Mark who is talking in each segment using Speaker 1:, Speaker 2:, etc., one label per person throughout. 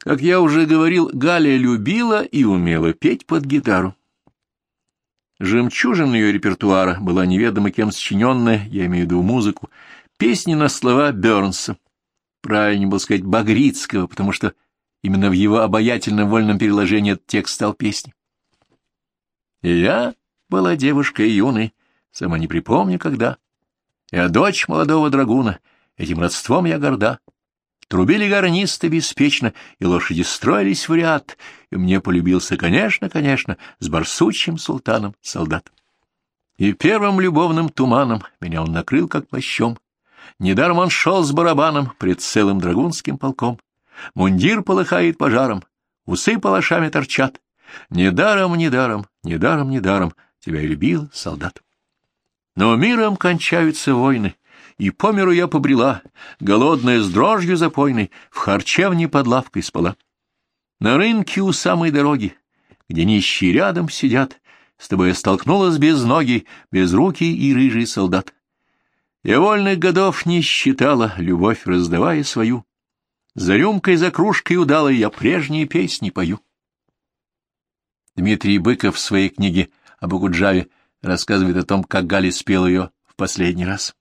Speaker 1: Как я уже говорил, Галя любила и умела петь под гитару. Жемчужина ее репертуара была неведомо кем сочиненная, я имею в виду музыку, песни на слова Бёрнса. Правильнее было сказать Багрицкого, потому что именно в его обаятельном вольном переложении этот текст стал песней. И я была девушкой юной, сама не припомню когда. Я дочь молодого драгуна, этим родством я горда. Трубили гарнисты беспечно, и лошади строились в ряд, и мне полюбился, конечно, с барсучим султаном солдат. И первым любовным туманом меня он накрыл как плащом. Недаром он шел с барабаном пред целым драгунским полком. Мундир полыхает пожаром, усы палашами торчат. Недаром тебя любил солдат. Но миром кончаются войны, и по миру я побрела, голодная с дрожью запойной, в харчевне под лавкой спала. На рынке у самой дороги, где нищие рядом сидят, с тобой я столкнулась без ноги, без руки и рыжий солдат. Я вольных годов не считала, любовь раздавая свою. За рюмкой, за кружкой удалой я прежние песни пою. Дмитрий Быков в своей книге об Окуджаве рассказывает о том, как Галя спела ее в последний раз.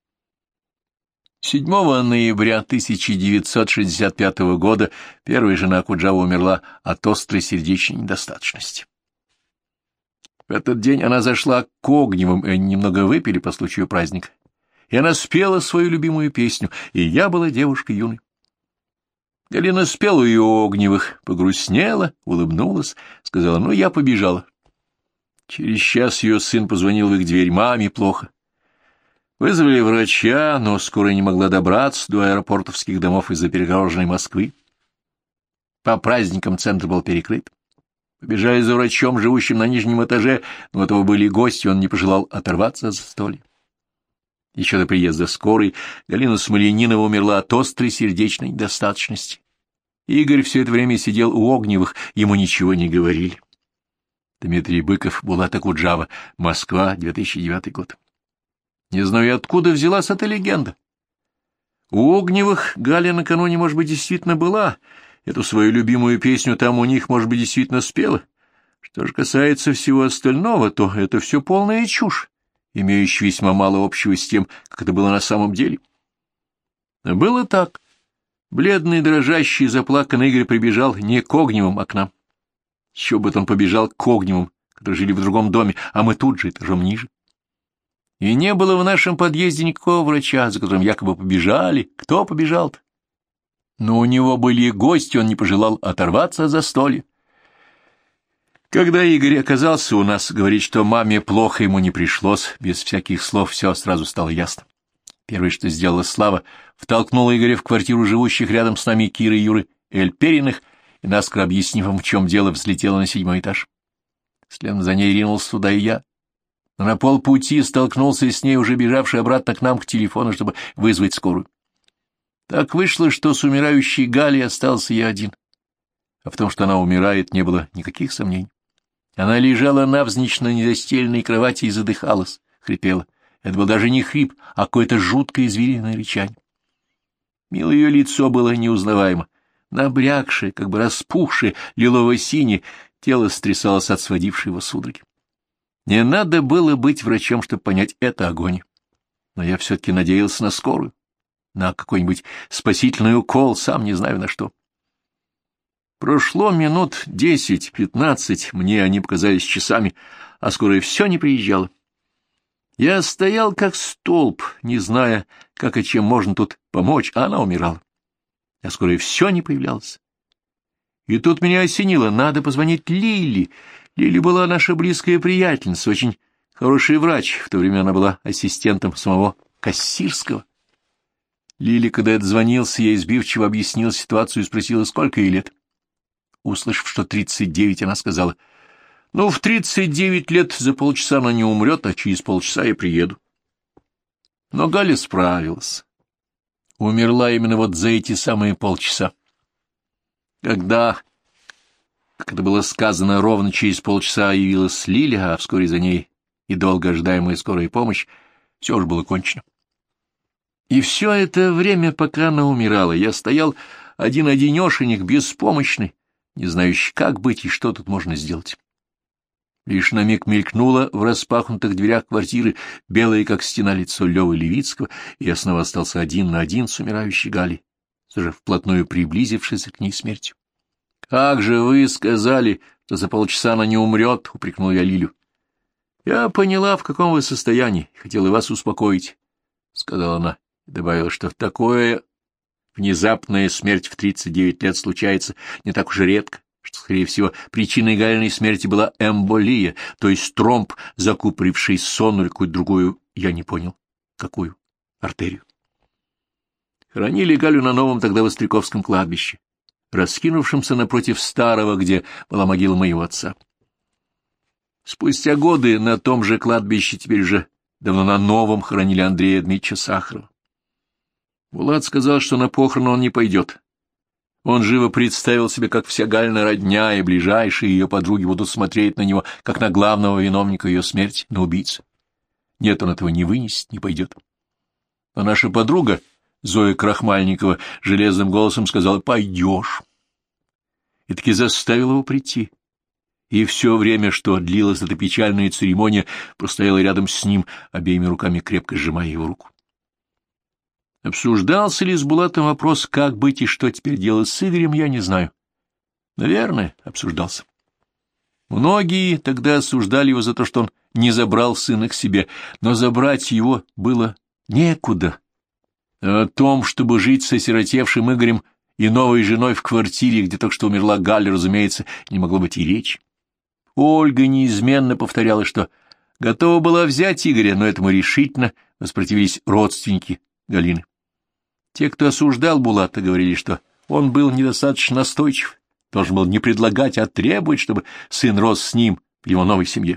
Speaker 1: 7 ноября 1965 года первая жена Окуджавы умерла от острой сердечной недостаточности. В этот день она зашла к Огневым, и они немного выпили по случаю праздника. И она спела свою любимую песню «И я была девушкой юной». Галина спела ее у Огневых, погрустнела, улыбнулась, сказала: «Ну, я побежала». Через час ее сын позвонил в их дверь: «Маме плохо». Вызвали врача, но скоро не могла добраться до аэропортовских домов из-за перегороженной Москвы. По праздникам центр был перекрыт. Побежали за врачом, живущим на нижнем этаже, но у этого были гости, он не пожелал оторваться от застолья. Еще до приезда скорой Галина Смольянинова умерла от острой сердечной недостаточности. Игорь все это время сидел у Огневых, ему ничего не говорили. Дмитрий Быков, Булат Окуджава, Москва, 2009 год. Не знаю, откуда взялась эта легенда. У Огневых Галя накануне, может быть, действительно была. Эту свою любимую песню там у них, может быть, действительно спела. Что же касается всего остального, то это все полная чушь, имеющая весьма мало общего с тем, как это было на самом деле. Было так. Бледный, дрожащий, заплаканный Игорь прибежал не к Огневым, а к нам. Еще бы он побежал к Огневым, которые жили в другом доме, а мы тут же, этажом ниже. И не было в нашем подъезде никакого врача, за которым якобы побежали. Кто побежал-то? Но у него были гости, он не пожелал оторваться от застолья. Когда Игорь оказался у нас, говорить, что маме плохо, ему не пришлось, без всяких слов все сразу стало ясно. Первое, что сделала Слава, втолкнула Игоря в квартиру живущих рядом с нами Киры и Юры Эльпериных, и, наскоро объяснив им, в чем дело, взлетела на 7-й этаж. Следом за ней ринулся туда и я. Но на полпути столкнулся с ней, уже бежавший обратно к нам к телефону, чтобы вызвать скорую. Так вышло, что с умирающей Галей остался я один. А в том, что она умирает, не было никаких сомнений. Она лежала навзничь на недостеленной кровати и задыхалась, хрипела. Это был даже не хрип, а какое-то жуткое звериное рычание. Милое ее лицо было неузнаваемо. Набрякшее, как бы распухшее, лилово-синее, тело стрясалось от сводившей его судороги. Не надо было быть врачом, чтобы понять, это огонь. Но я все-таки надеялся на скорую, на какой-нибудь спасительный укол, сам не знаю на что. Прошло минут 10-15, мне они показались часами, а скорая все не приезжала. Я стоял как столб, не зная, как и чем можно тут помочь, а она умирала. А скорая все не появлялась. И тут меня осенило, надо позвонить Лиле. Лили была наша близкая приятельница, очень хороший врач. В то время она была ассистентом самого Кассирского. Лили, когда я дозвонился, я избивчиво объяснил ситуацию и спросила, сколько ей лет. Услышав, что 39, она сказала: «Ну, в 39 лет за полчаса она не умрет, а через полчаса я приеду». Но Галя справилась. Умерла именно вот за эти самые полчаса. Когда, как это было сказано, ровно через полчаса явилась Лиля, а вскоре за ней и долго ожидаемая скорая помощь, все уже было кончено. И все это время, пока она умирала, я стоял один-одинешенек, беспомощный, не знающий, как быть и что тут можно сделать. Лишь на миг мелькнуло в распахнутых дверях квартиры белое, как стена, лицо Лёвы Левицкого, и я снова остался один на один с умирающей Галей, уже вплотную приблизившись к ней смертью. — Как же вы сказали, что за полчаса она не умрет? — упрекнул я Лилю. — Я поняла, в каком вы состоянии, и хотела вас успокоить, — сказала она, и добавила, что такое внезапная смерть в 39 лет случается не так уж и редко, что, скорее всего, причиной Галиной смерти была эмболия, то есть тромб, закупоривший сонную или какую-то другую, я не понял, какую, артерию. Хоронили Галю на новом тогда Востряковском кладбище, раскинувшемся напротив старого, где была могила моего отца. Спустя годы на том же кладбище, теперь уже давно на новом, хоронили Андрея Дмитриевича Сахарова. Булат сказал, что на похороны он не пойдет. Он живо представил себе, как вся Галина родня и ближайшие ее подруги будут смотреть на него, как на главного виновника ее смерти, на убийцу. Нет, он этого не вынесет, не пойдет. А наша подруга, Зоя Крахмальникова, железным голосом сказала: «Пойдешь». И таки заставила его прийти. И все время, что длилась эта печальная церемония, простояла рядом с ним, обеими руками крепко сжимая его руку. Обсуждался ли с Булатом вопрос, как быть и что теперь делать с Игорем, я не знаю. Наверное, обсуждался. Многие тогда осуждали его за то, что он не забрал сына к себе, но забрать его было некуда. О том, чтобы жить с осиротевшим Игорем и новой женой в квартире, где только что умерла Галя, разумеется, не могло быть и речи. Ольга неизменно повторяла, что готова была взять Игоря, но этому решительно воспротивились родственники Галины. Те, кто осуждал Булата, говорили, что он был недостаточно настойчив, должен был не предлагать, а требовать, чтобы сын рос с ним в его новой семье.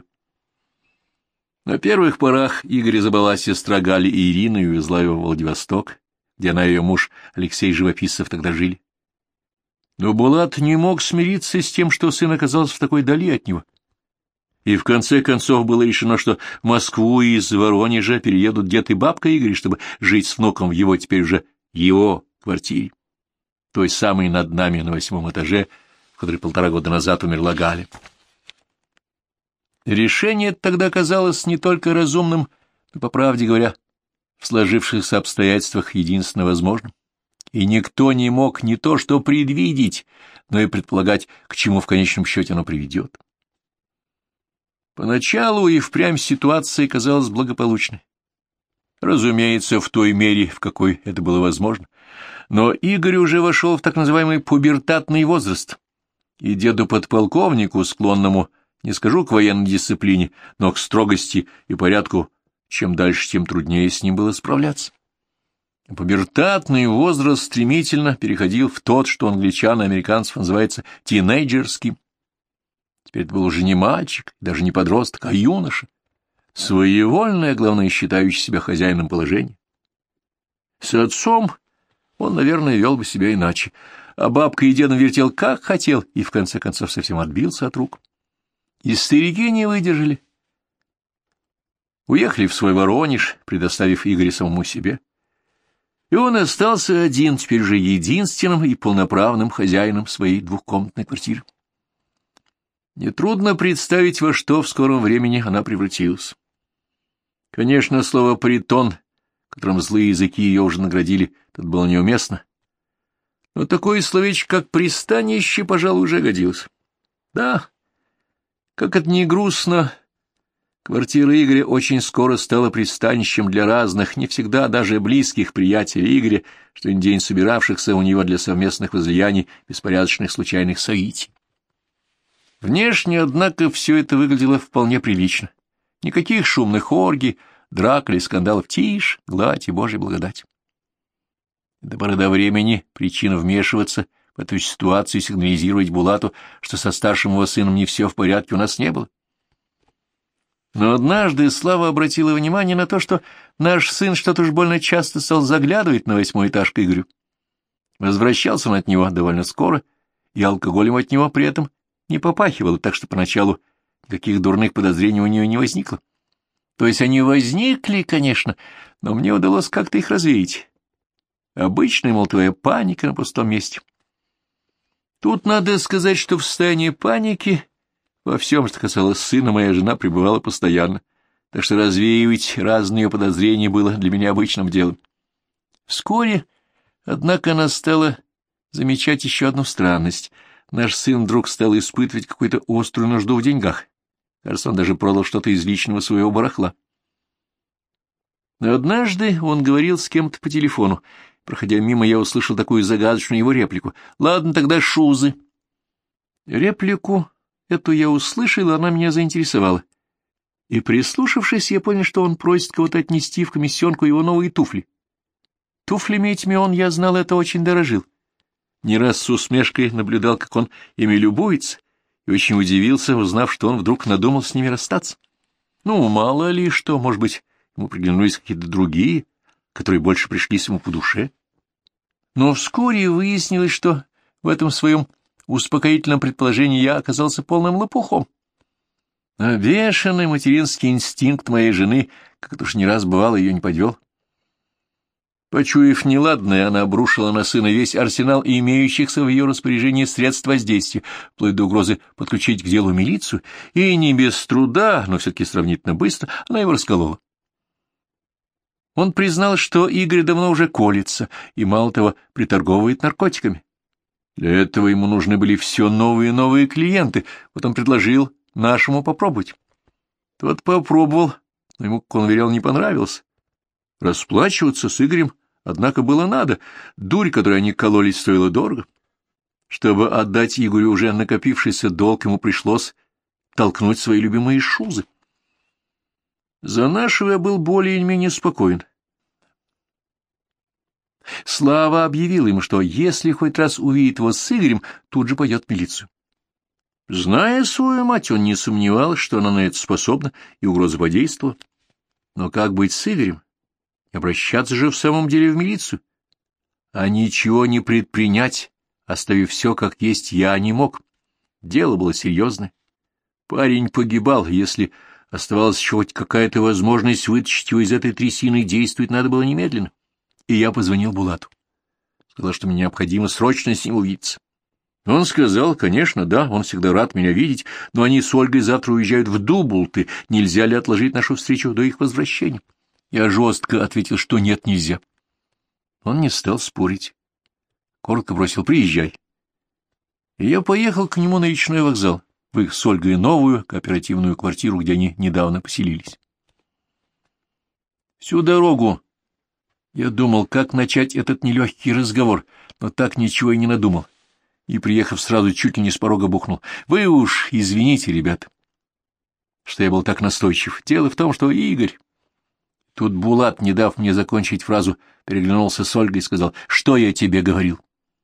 Speaker 1: На первых порах Игоря забрала сестра Гали и Ирина и увезла его в Владивосток, где она и ее муж Алексей Живописцев тогда жили. Но Булат не мог смириться с тем, что сын оказался в такой дали от него. И в конце концов было решено, что в Москву из Воронежа переедут дед и бабка Игоря, чтобы жить с внуком в его теперь уже его квартире, той самой над нами на 8-м этаже, в которой 1,5 года назад умерла Галя. Решение тогда казалось не только разумным, но, по правде говоря, в сложившихся обстоятельствах единственно возможным. И никто не мог не то что предвидеть, но и предполагать, к чему в конечном счете оно приведет. Поначалу и впрямь ситуация казалась благополучной. Разумеется, в той мере, в какой это было возможно. Но Игорь уже вошел в так называемый пубертатный возраст, и деду-подполковнику, склонному, не скажу к военной дисциплине, но к строгости и порядку, чем дальше, тем труднее с ним было справляться. Пубертатный возраст стремительно переходил в тот, что у англичан и американцев называется тинейджерским. Теперь это был уже не мальчик, даже не подросток, а юноша, своевольный, а главное, считающий себя хозяином положения. С отцом он, наверное, вел бы себя иначе, а бабка и дедом вертел как хотел и, в конце концов, совсем отбился от рук. И старики не выдержали. Уехали в свой Воронеж, предоставив Игоря самому себе. И он остался один, теперь же единственным и полноправным хозяином своей двухкомнатной квартиры. Нетрудно представить, во что в скором времени она превратилась. Конечно, слово «притон», которым злые языки ее уже наградили, тут было неуместно. Но такое словечко, как «пристанище», пожалуй, уже годилось. Да, как это ни грустно, квартира Игоря очень скоро стала пристанищем для разных, не всегда даже близких приятелей Игоря, что ни день собиравшихся у него для совместных возлияний беспорядочных случайных соитий. Внешне, однако, все это выглядело вполне прилично. Никаких шумных оргий, драк или скандалов, тишь, гладь и Божья благодать. До поры до времени причина вмешиваться в эту ситуацию и сигнализировать Булату, что со старшим его сыном не все в порядке, у нас не было. Но однажды Слава обратила внимание на то, что наш сын что-то уж больно часто стал заглядывать на 8-й этаж к Игорю. Возвращался он от него довольно скоро, и алкоголем от него при этом не попахивало, так что поначалу никаких дурных подозрений у нее не возникло. То есть они возникли, конечно, но мне удалось как-то их развеять. Обычная, мол, твоя паника на пустом месте. Тут надо сказать, что в состоянии паники во всем, что касалось сына, моя жена пребывала постоянно, так что развеивать разные ее подозрения было для меня обычным делом. Вскоре, однако, она стала замечать еще одну странность. Наш сын вдруг стал испытывать какую-то острую нужду в деньгах. Кажется, он даже продал что-то из личного своего барахла. Но однажды он говорил с кем-то по телефону. Проходя мимо, я услышал такую загадочную его реплику. «Ладно, тогда шузы». Реплику эту я услышал, и она меня заинтересовала. И, прислушавшись, я понял, что он просит кого-то отнести в комиссионку его новые туфли. Туфлями этими он, я знал, это очень дорожил. Не раз с усмешкой наблюдал, как он ими любуется, и очень удивился, узнав, что он вдруг надумал с ними расстаться. Ну, мало ли что, может быть, ему приглянулись какие-то другие, которые больше пришлись ему по душе. Но вскоре выяснилось, что в этом своем успокоительном предположении я оказался полным лопухом. А бешеный материнский инстинкт моей жены, как это уж не раз бывало, ее не подвел. Почуяв неладное, она обрушила на сына весь арсенал имеющихся в ее распоряжении средств воздействия, вплоть до угрозы подключить к делу милицию, и не без труда, но все-таки сравнительно быстро, она его расколола. Он признал, что Игорь давно уже колется, и, мало того, приторговывает наркотиками. Для этого ему нужны были все новые и новые клиенты, вот он предложил нашему попробовать. Тот попробовал, но ему, как он уверял, не понравилось. Расплачиваться с Игорем, однако, было надо. Дурь, которой они кололись, стоила дорого. Чтобы отдать Игорю уже накопившийся долг, ему пришлось толкнуть свои любимые шузы. За нашего я был более или менее спокоен. Слава объявил ему, что если хоть раз увидит его с Игорем, тут же пойдет в милицию. Зная свою мать, он не сомневался, что она на это способна, и угроза подействовала. Но как быть с Игорем? Обращаться же в самом деле в милицию. А ничего не предпринять, оставив все как есть, я не мог. Дело было серьезное. Парень погибал, если оставалась еще хоть какая-то возможность вытащить его из этой трясины, действовать надо было немедленно. И я позвонил Булату. Сказал, что мне необходимо срочно с ним увидеться. Он сказал, конечно, да, он всегда рад меня видеть, но они с Ольгой завтра уезжают в Дубулты, нельзя ли отложить нашу встречу до их возвращения? Я жестко ответил, что нет, нельзя. Он не стал спорить. Коротко бросил: приезжай. И я поехал к нему на речной вокзал, в их с Ольгой новую кооперативную квартиру, где они недавно поселились. Всю дорогу я думал, как начать этот нелегкий разговор, но так ничего и не надумал. И, приехав, сразу чуть ли не с порога бухнул: вы уж извините, ребята, что я был так настойчив. Дело в том, что Игорь... Тут Булат, не дав мне закончить фразу, переглянулся с Ольгой и сказал: что я тебе говорил?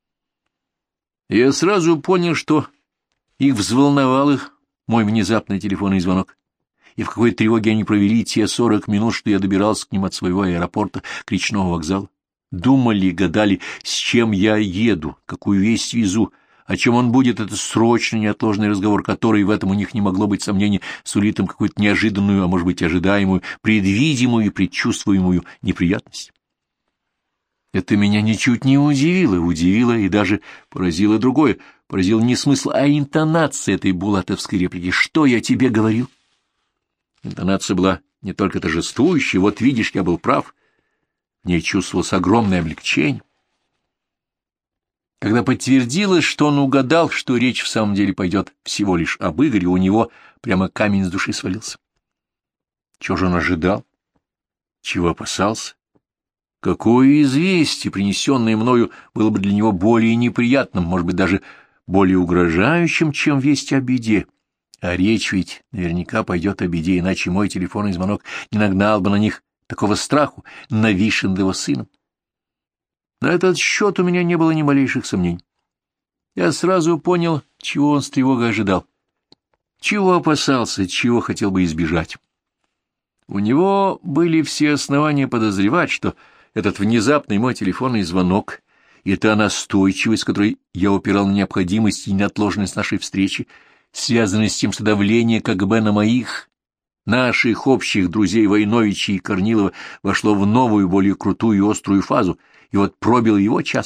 Speaker 1: Я сразу понял, что их взволновал их мой внезапный телефонный звонок, и в какой тревоге они провели те 40 минут, что я добирался к ним от своего аэропорта к речному вокзалу. Думали, гадали, с чем я еду, какую весть везу, о чем он будет, это срочный, неотложный разговор, который, в этом у них не могло быть сомнений, сулит им какую-то неожиданную, а может быть ожидаемую, предвидимую и предчувствуемую неприятность. Это меня ничуть не удивило и даже поразило другое. Поразил не смысл, а интонация этой булатовской реплики. Что я тебе говорил? Интонация была не только торжествующей, вот видишь, я был прав. В ней чувствовалось огромное облегчение. Когда подтвердилось, что он угадал, что речь в самом деле пойдет всего лишь об Игоре, у него прямо камень с души свалился. Чего же он ожидал? Чего опасался? Какое известие, принесенное мною, было бы для него более неприятным, может быть, даже более угрожающим, чем весть о беде? А речь ведь наверняка пойдет о беде, иначе мой телефонный звонок не нагнал бы на них такого страху, нависшим над его сыном. На этот счет у меня не было ни малейших сомнений. Я сразу понял, чего он с тревогой ожидал, чего опасался, чего хотел бы избежать. У него были все основания подозревать, что этот внезапный мой телефонный звонок и та настойчивость, с которой я упирал на необходимость и неотложность нашей встречи, связаны с тем, что давление КГБ на моих, наших общих друзей Войновича и Корнилова вошло в новую, более крутую и острую фазу, и вот пробил его час.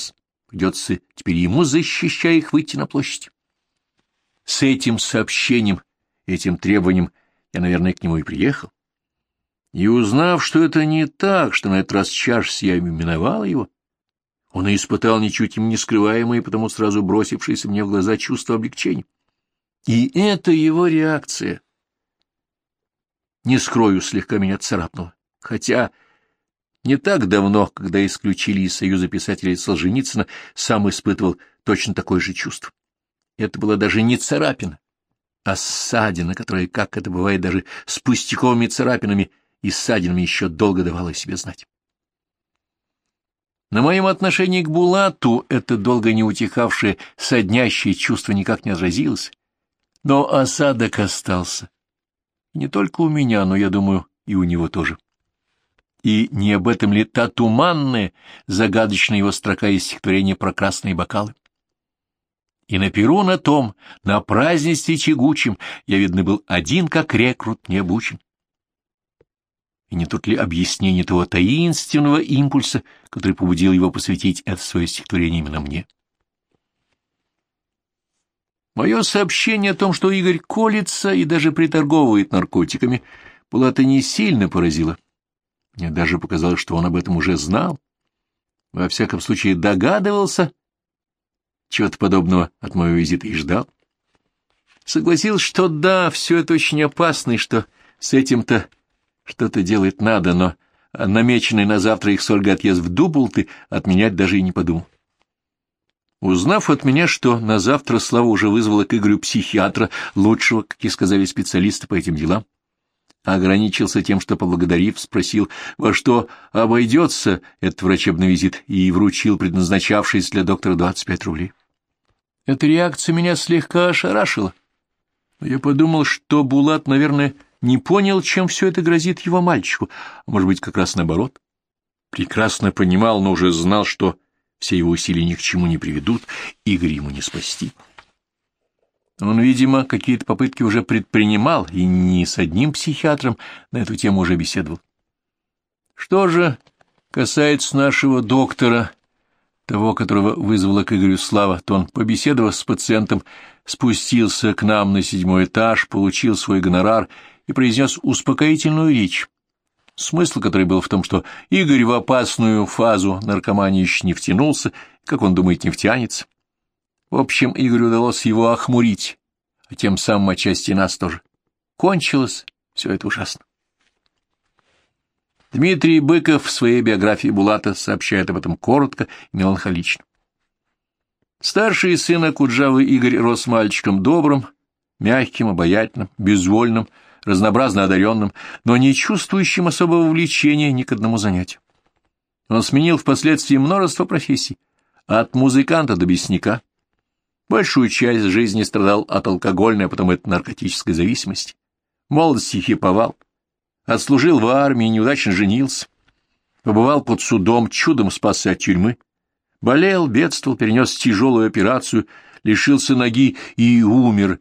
Speaker 1: Придется теперь ему, защищая их, выйти на площадь. С этим сообщением, этим требованием я, наверное, к нему и приехал. И узнав, что это не так, что на этот раз чаша сия миновала его, он и испытал ничуть им не скрываемое, потому сразу бросившееся мне в глаза чувство облегчения. И эта его реакция, не скрою, слегка меня царапнула. Хотя не так давно, когда исключили из Союза писателей Солженицына, сам испытывал точно такое же чувство. Это была даже не царапина, а ссадина, которая, как это бывает даже с пустяковыми царапинами и ссадинами, еще долго давала о себе знать. На моем отношении к Булату это долго не утихавшее, соднящее чувство никак не отразилось, но осадок остался. И не только у меня, но, я думаю, и у него тоже. И не об этом ли та туманная, загадочная его строка из стихотворения про красные бокалы? И на перу на том, на празднестве тягучем, я, видно, был один, как рекрут, не обучен. И не тут ли объяснение того таинственного импульса, который побудил его посвятить это свое стихотворение именно мне? Мое сообщение о том, что Игорь колется и даже приторговывает наркотиками, Булата не сильно поразило. Мне даже показалось, что он об этом уже знал. Во всяком случае, догадывался, чего-то подобного от моего визита и ждал. Согласился, что да, все это очень опасно, и что с этим-то что-то делать надо, но намеченный на завтра их с Ольгой отъезд в Дублты отменять даже и не подумал. Узнав от меня, что на завтра Слава уже вызвала к Игорю психиатра, лучшего, как и сказали специалисты по этим делам, ограничился тем, что, поблагодарив, спросил, во что обойдется этот врачебный визит, и вручил предназначавшийся для доктора 25 рублей. Эта реакция меня слегка ошарашила. Я подумал, что Булат, наверное, не понял, чем все это грозит его мальчику, а может быть, как раз наоборот. Прекрасно понимал, но уже знал, что все его усилия ни к чему не приведут, Игоря ему не спасти. Он, видимо, какие-то попытки уже предпринимал, и не с одним психиатром на эту тему уже беседовал. Что же касается нашего доктора, того, которого вызвала к Игорю Слава, то он, побеседовав с пациентом, спустился к нам на 7-й этаж, получил свой гонорар и произнес успокоительную речь, смысл которой был в том, что Игорь в опасную фазу наркомании еще не втянулся, как он думает, не втянется. В общем, Игорю удалось его охмурить, а тем самым отчасти нас тоже. Кончилось все это ужасно. Дмитрий Быков в своей биографии Булата сообщает об этом коротко и меланхолично. Старший сын Акуджавы Игорь рос мальчиком добрым, мягким, обаятельным, безвольным, разнообразно одаренным, но не чувствующим особого влечения ни к одному занятию. Он сменил впоследствии множество профессий, от музыканта до бесника. Большую часть жизни страдал от алкогольной, а потом от наркотической зависимости. В молодости хиповал, отслужил в армии, неудачно женился, побывал под судом, чудом спасся от тюрьмы, болел, бедствовал, перенес тяжелую операцию, лишился ноги и умер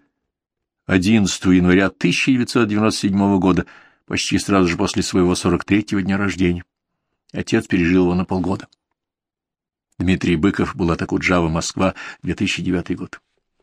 Speaker 1: 11 января 1997 года, почти сразу же после своего 43-го дня рождения. Отец пережил его на полгода. Дмитрий Быков, Булат Акуджава, Москва, 2009 год.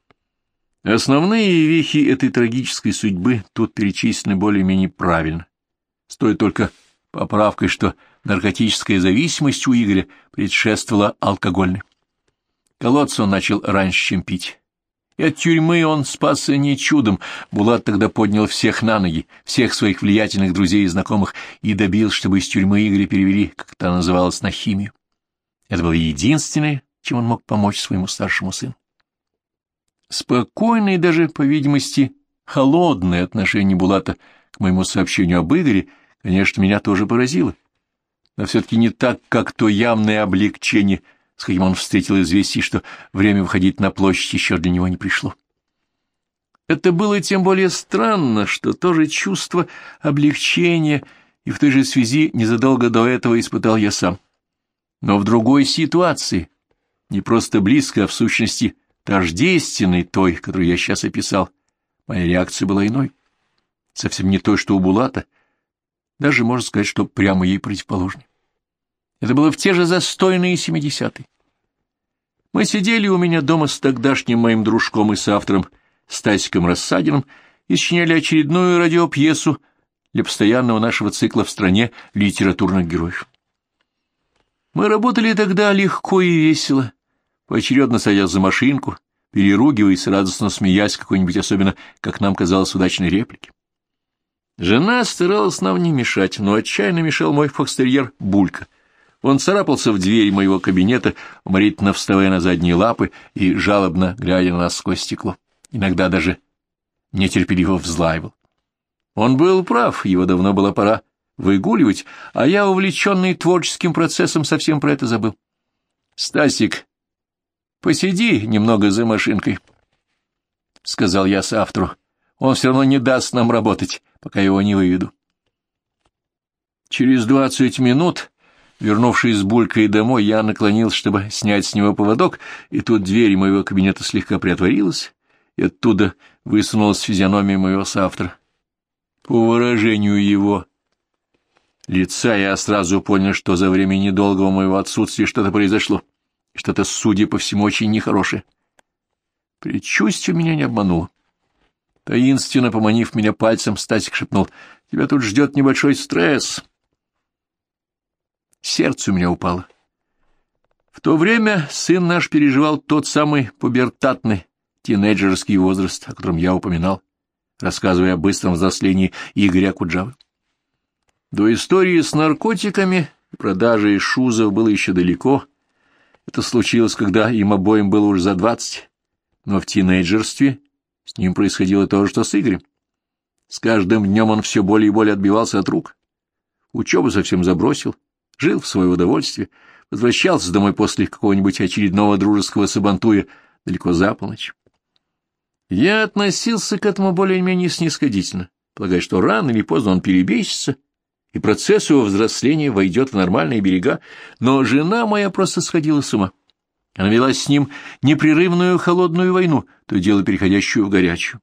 Speaker 1: Основные вехи этой трагической судьбы тут перечислены более-менее правильно. Стоит только поправкой, что наркотическая зависимость у Игоря предшествовала алкогольной. Колоться он начал раньше, чем пить. И от тюрьмы он спасся не чудом. Булат тогда поднял всех на ноги, всех своих влиятельных друзей и знакомых, и добился, чтобы из тюрьмы Игоря перевели, как это называлось, на химию. Это было единственное, чем он мог помочь своему старшему сыну. Спокойное и даже, по видимости, холодное отношение Булата к моему сообщению об Игоре, конечно, меня тоже поразило. Но все-таки не так, как то явное облегчение, с каким он встретил известие, что время выходить на площадь еще для него не пришло. Это было тем более странно, что то же чувство облегчения и в той же связи незадолго до этого испытал я сам. Но в другой ситуации, не просто близко, а в сущности тождественной той, которую я сейчас описал, моя реакция была иной. Совсем не той, что у Булата, даже можно сказать, что прямо ей противоположной. Это было в те же застойные 70-е. Мы сидели у меня дома с тогдашним моим дружком и соавтором Стасиком Рассадиным и сочиняли очередную радиопьесу для постоянного нашего цикла в стране литературных героев. Мы работали тогда легко и весело, поочередно садясь за машинку, переругиваясь, радостно смеясь какой-нибудь особенно, как нам казалось, удачной реплики. Жена старалась нам не мешать, но отчаянно мешал мой фокстерьер Булька. Он царапался в дверь моего кабинета, уморительно вставая на задние лапы и жалобно глядя на нас сквозь стекло. Иногда даже нетерпеливо взлаивал. Он был прав, его давно было пора выгуливать, а я, увлеченный творческим процессом, совсем про это забыл. — Стасик, посиди немного за машинкой, — сказал я соавтору. — Он все равно не даст нам работать, пока его не выведу. Через 20 минут, вернувшись с Булькой домой, я наклонился, чтобы снять с него поводок, и тут дверь моего кабинета слегка приотворилась, и оттуда высунулась физиономия моего соавтора. По выражению его лица я сразу понял, что за время недолгого моего отсутствия что-то произошло, что-то, судя по всему, очень нехорошее. Предчувствие меня не обмануло. Таинственно поманив меня пальцем, Стасик шепнул: «Тебя тут ждет небольшой стресс». Сердце у меня упало. В то время сын наш переживал тот самый пубертатный тинейджерский возраст, о котором я упоминал, рассказывая о быстром взрослении Игоря Куджавы. До истории с наркотиками и продажей шузов было еще далеко. Это случилось, когда им обоим было уже за 20, но в тинейджерстве с ним происходило то же, что с Игорем. С каждым днем он все более и более отбивался от рук. Учебу совсем забросил, жил в свое удовольствие, возвращался домой после какого-нибудь очередного дружеского сабантуя далеко за полночь. Я относился к этому более-менее снисходительно, полагая, что рано или поздно он перебесится, и процесс его взросления войдет в нормальные берега, но жена моя просто сходила с ума. Она вела с ним непрерывную холодную войну, то и дело переходящую в горячую.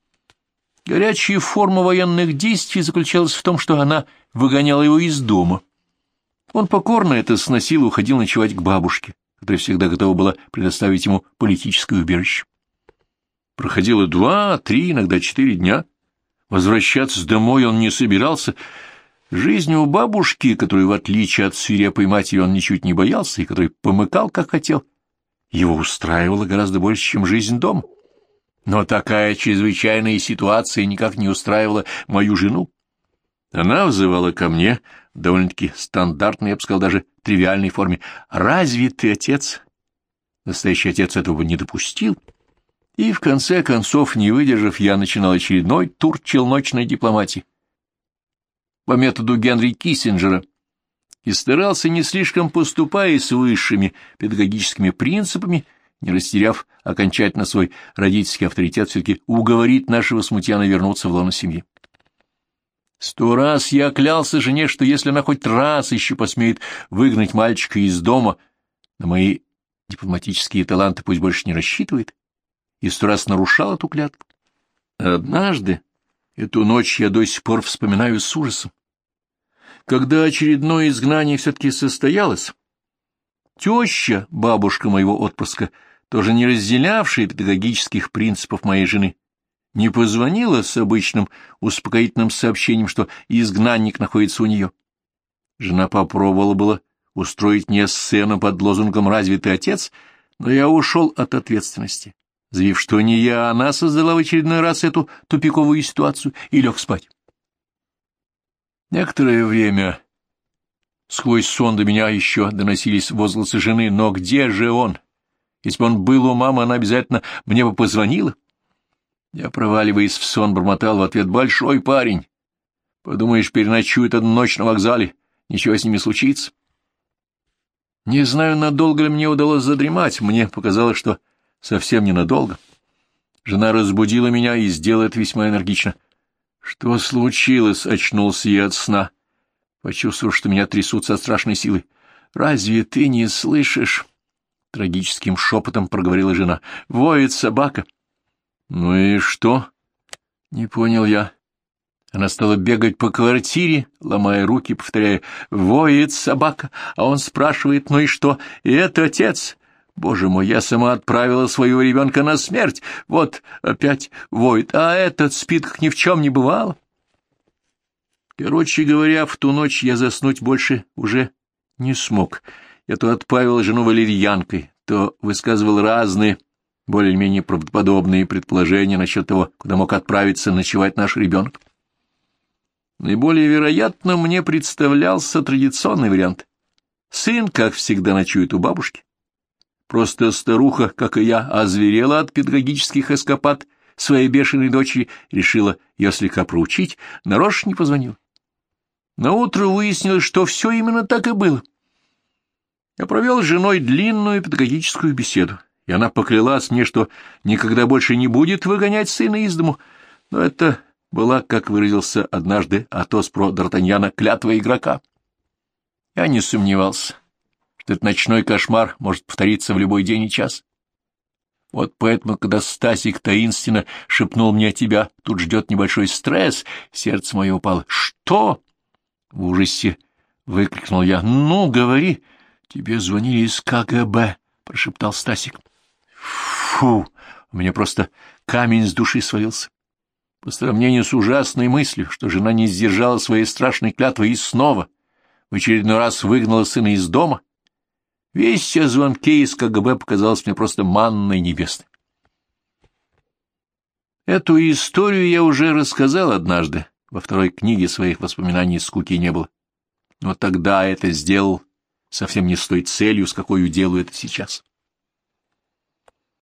Speaker 1: Горячая форма военных действий заключалась в том, что она выгоняла его из дома. Он покорно это сносил и уходил ночевать к бабушке, которая всегда готова была предоставить ему политическое убежище. Проходило 2, 3, иногда 4 дня. Возвращаться домой он не собирался. Жизнь у бабушки, которую, в отличие от свирепой матери, он ничуть не боялся и который помыкал, как хотел, его устраивала гораздо больше, чем жизнь дома. Но такая чрезвычайная ситуация никак не устраивала мою жену. Она взывала ко мне в довольно-таки стандартной, я бы сказал, даже тривиальной форме: «Разве ты отец?» Настоящий отец этого не допустил. И, в конце концов, не выдержав, я начинал очередной тур челночной дипломатии по методу Генри Киссинджера и старался, не слишком поступая с высшими педагогическими принципами, не растеряв окончательно свой родительский авторитет, все-таки уговорить нашего смутьяна вернуться в лоно семьи. 100 раз я клялся жене, что если она хоть раз еще посмеет выгнать мальчика из дома, на мои дипломатические таланты пусть больше не рассчитывает, и 100 раз нарушал эту клятву. Однажды, эту ночь я до сих пор вспоминаю с ужасом. Когда очередное изгнание все-таки состоялось, теща, бабушка моего отпрыска, тоже не разделявшая педагогических принципов моей жены, не позвонила с обычным успокоительным сообщением, что изгнанник находится у нее. Жена попробовала было устроить мне сцену под лозунгом «Разве ты отец?», но я ушел от ответственности, заявив, что не я, а она создала в очередной раз эту тупиковую ситуацию, и лег спать. Некоторое время сквозь сон до меня еще доносились возгласы жены: «Но где же он? Если бы он был у мамы, она обязательно мне бы позвонила». Я, проваливаясь в сон, бормотал в ответ: «Большой парень. Подумаешь, переночует одну ночь на вокзале, ничего с ними случится». Не знаю, надолго ли мне удалось задремать, мне показалось, что совсем ненадолго. Жена разбудила меня и сделала это весьма энергично. «Что случилось?» — очнулся я от сна, почувствовав, что меня трясут со страшной силой. «Разве ты не слышишь?» — трагическим шепотом проговорила жена. «Воет собака». «Ну и что?» — не понял я. Она стала бегать по квартире, ломая руки, повторяя: «Воет собака», а он спрашивает: «Ну и что?» «И это отец. Боже мой, я сама отправила своего ребенка на смерть. Вот опять воет, а этот спит, как ни в чем не бывало. Короче говоря, в ту ночь я заснуть больше уже не смог. Я то отпаивал жену валерьянкой, то высказывал разные, более-менее правдоподобные предположения насчет того, куда мог отправиться ночевать наш ребенок. Наиболее вероятно мне представлялся традиционный вариант. Сын, как всегда, ночует у бабушки. Просто старуха, как и я, озверела от педагогических эскапад своей бешеной дочери, решила ее слегка проучить, нарочно не позвонила. Наутро выяснилось, что все именно так и было. Я провел с женой длинную педагогическую беседу, и она поклялась мне, что никогда больше не будет выгонять сына из дому, но это была, как выразился однажды Атос про Д'Артаньяна, клятва игрока. Я не сомневался, что этот ночной кошмар может повториться в любой день и час. Вот поэтому, когда Стасик таинственно шепнул мне: «Тебя тут ждет небольшой стресс», сердце мое упало. «Что?» — в ужасе выкрикнул я. «Ну, говори, тебе звонили из КГБ», — прошептал Стасик. Фу, у меня просто камень с души свалился. По сравнению с ужасной мыслью, что жена не сдержала своей страшной клятвы и снова в очередной раз выгнала сына из дома, весть о звонке из КГБ показалась мне просто манной небесной. Эту историю я уже рассказал однажды, во второй книге своих воспоминаний «Скуки не было». Но тогда это сделал совсем не с той целью, с какой делаю это сейчас.